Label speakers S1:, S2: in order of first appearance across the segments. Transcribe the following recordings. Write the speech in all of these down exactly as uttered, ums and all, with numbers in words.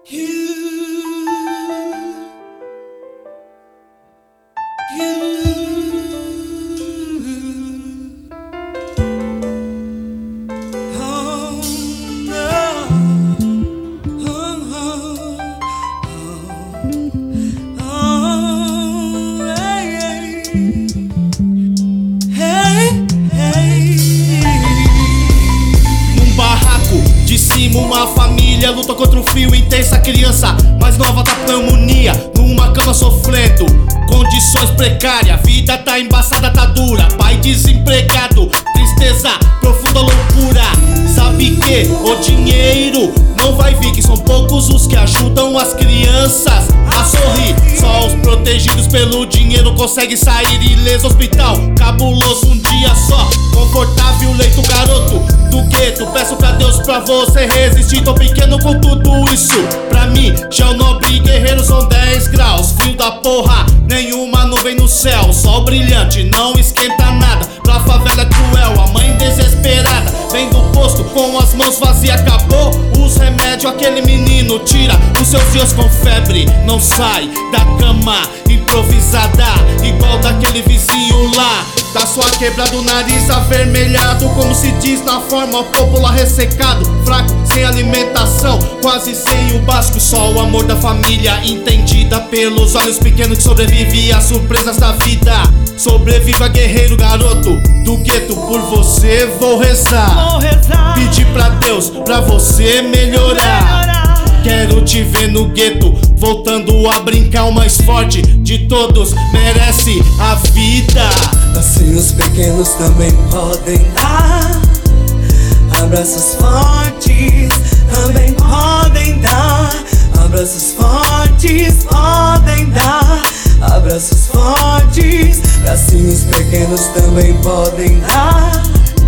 S1: Uma família luta contra o frio intenso. A criança mais nova da pneumonia, numa cama sofrendo condições precárias. Vida tá embaçada, tá dura. Pai desempregado, tristeza, profunda loucura. Sabe que o dinheiro não vai vir, que são poucos os que ajudam as crianças a sorrir. Só os protegidos pelo dinheiro conseguem sair ileso. Hospital cabuloso, um dia só, confortável leito. Garoto do gueto, peço pra Deus pra você resistir. Tô pequeno com tudo isso, pra mim já é o nobre guerreiro. São dez graus, frio da porra, nenhuma nuvem no céu. Sol brilhante, não esquenta nada. Pra favela é cruel, a mãe desesperada vem do posto com as mãos vazias. Acabou os remédios, aquele menino tira os seus dias com febre. Não sai da cama, improvisada, igual daquele vizinho lá da sua quebrada. O nariz avermelhado, como se diz na forma popular, ressecado, fraco, sem alimentação, quase sem o básico. Só o amor da família, entendida pelos olhos pequenos, que sobrevive às surpresas da vida. Sobreviva, guerreiro, garoto do gueto, por você vou rezar,
S2: vou rezar.
S1: Pedir pra Deus pra você melhorar. melhorar. Quero te ver no gueto, voltando a brincar. O mais forte de todos merece a vida.
S3: Assim os pequenos também podem dar abraços fortes, também podem dar abraços fortes, podem dar abraços fortes. Assim os pequenos também podem dar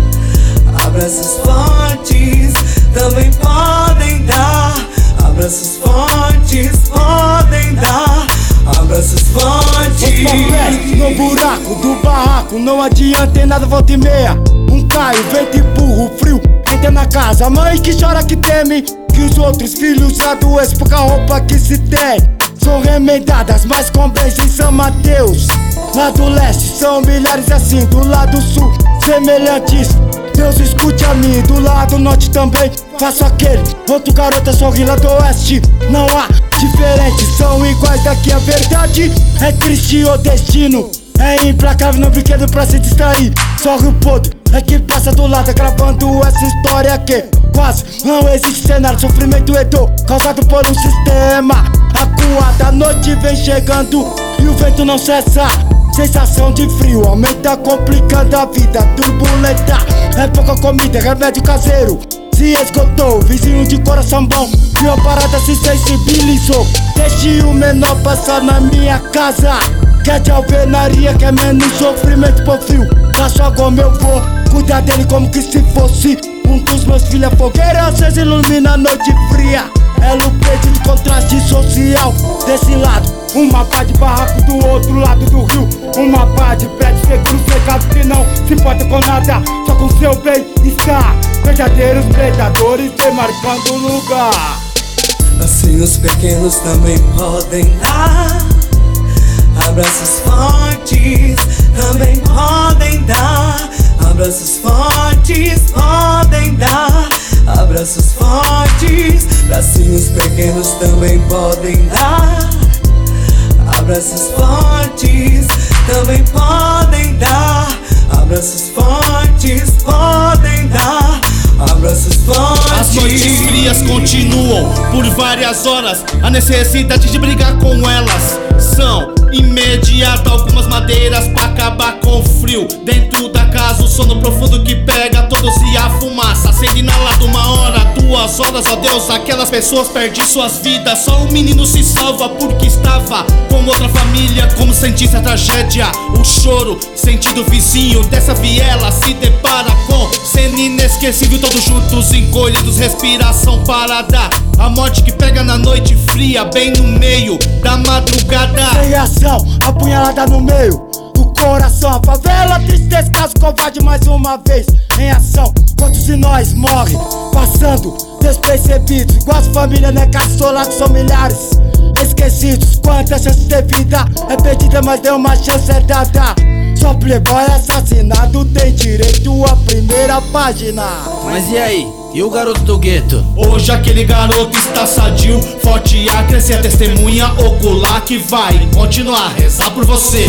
S3: abraços fortes, também podem dar abraços fortes, podem dar abraços fortes.
S2: Os papéis no buraco do barraco, não adianta em nada, volta e meia. Um caio, vento empurra o frio, entra na casa. Mãe que chora, que teme que os outros filhos adoecem, pouca roupa que se tem são remendadas, mas com bens em São Mateus. Lá do leste são milhares assim, do lado sul semelhantes. Deus escute a mim, do lado norte também faço aquele outro garota sorri. Lá do oeste não há diferente, são iguais. Daqui a verdade é triste, o destino é implacável, não brinquedo pra se distrair. Só o podre é que passa do lado, gravando essa história que quase não existe cenário. Sofrimento e dor causado por um sistema acuado. A noite vem chegando e o vento não cessa. Sensação de frio aumenta, complicando a vida turbulenta. É pouca comida, remédio caseiro se esgotou. Vizinho de coração bom viu a parada, se sensibilizou. Deixe o menor passar na minha casa, quer de alvenaria, quer menos sofrimento por frio. Da sua goma eu vou cuidar dele como que se fosse um dos meus filhos. A fogueira acesa ilumina a noite fria. É lupeto de contraste social. Desse lado, uma pá de barraco, do outro lado do rio, uma pá de prédio seguro, cercado que não se importa com nada, só com seu bem-estar. Verdadeiros predadores demarcando o lugar.
S3: Assim os pequenos também podem dar abraços fortes, também podem dar abraços fortes, podem dar abraços fortes. Assim os pequenos também podem dar abraços fortes, também podem dar abraços fortes, podem dar abraços fortes.
S1: As noites frias continuam por várias horas, a necessidade de brigar com elas são imediata. Algumas madeiras pra acabar com o frio. Dentro da casa o sono profundo que pega todos e a fumaça acende inalado. Uma hora, duas horas, ó Deus, aquelas pessoas perdem suas vidas. Só um menino se salva porque estava com outra família. Como sentisse a tragédia, o choro, sentido vizinho dessa viela se depara com cena inesquecível. Todos juntos, encolhidos, respiração parada. A morte que pega na noite fria, bem no meio da madrugada.
S2: Sem ação, apunhalada no meio, o coração. A favela, tristeza, caso covarde mais uma vez em ação. Quantos de nós morrem, passando despercebidos, igual as famílias, né, caçolados são milhares esquecidos. Quantas chances de vida é perdida, mas deu uma chance é dada. Só playboy assassinado tem direito à primeira página.
S4: Mas e aí? E o garoto do gueto?
S1: Hoje aquele garoto está sadio, forte a crescer, a testemunha ocular que vai continuar a rezar por você.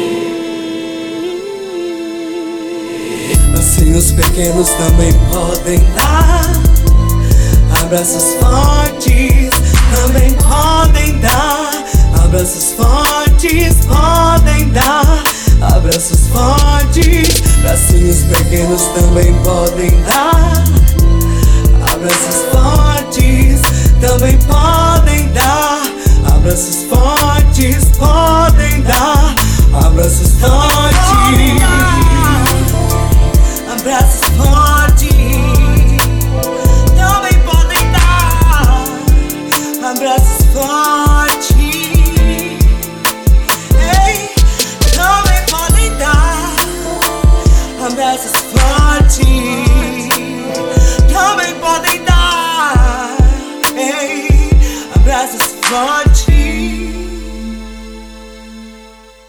S3: Assim os pequenos também podem dar abraços fortes, também podem dar abraços fortes, podem dar abraços fortes. Bracinhos pequenos também podem dar abraços fortes, também podem dar abraços fortes, podem dar abraços fortes, abraços fortes, também podem dar abraços fortes. Ei, também podem dar abraços fortes, também podem dar, ei, abraços fortes.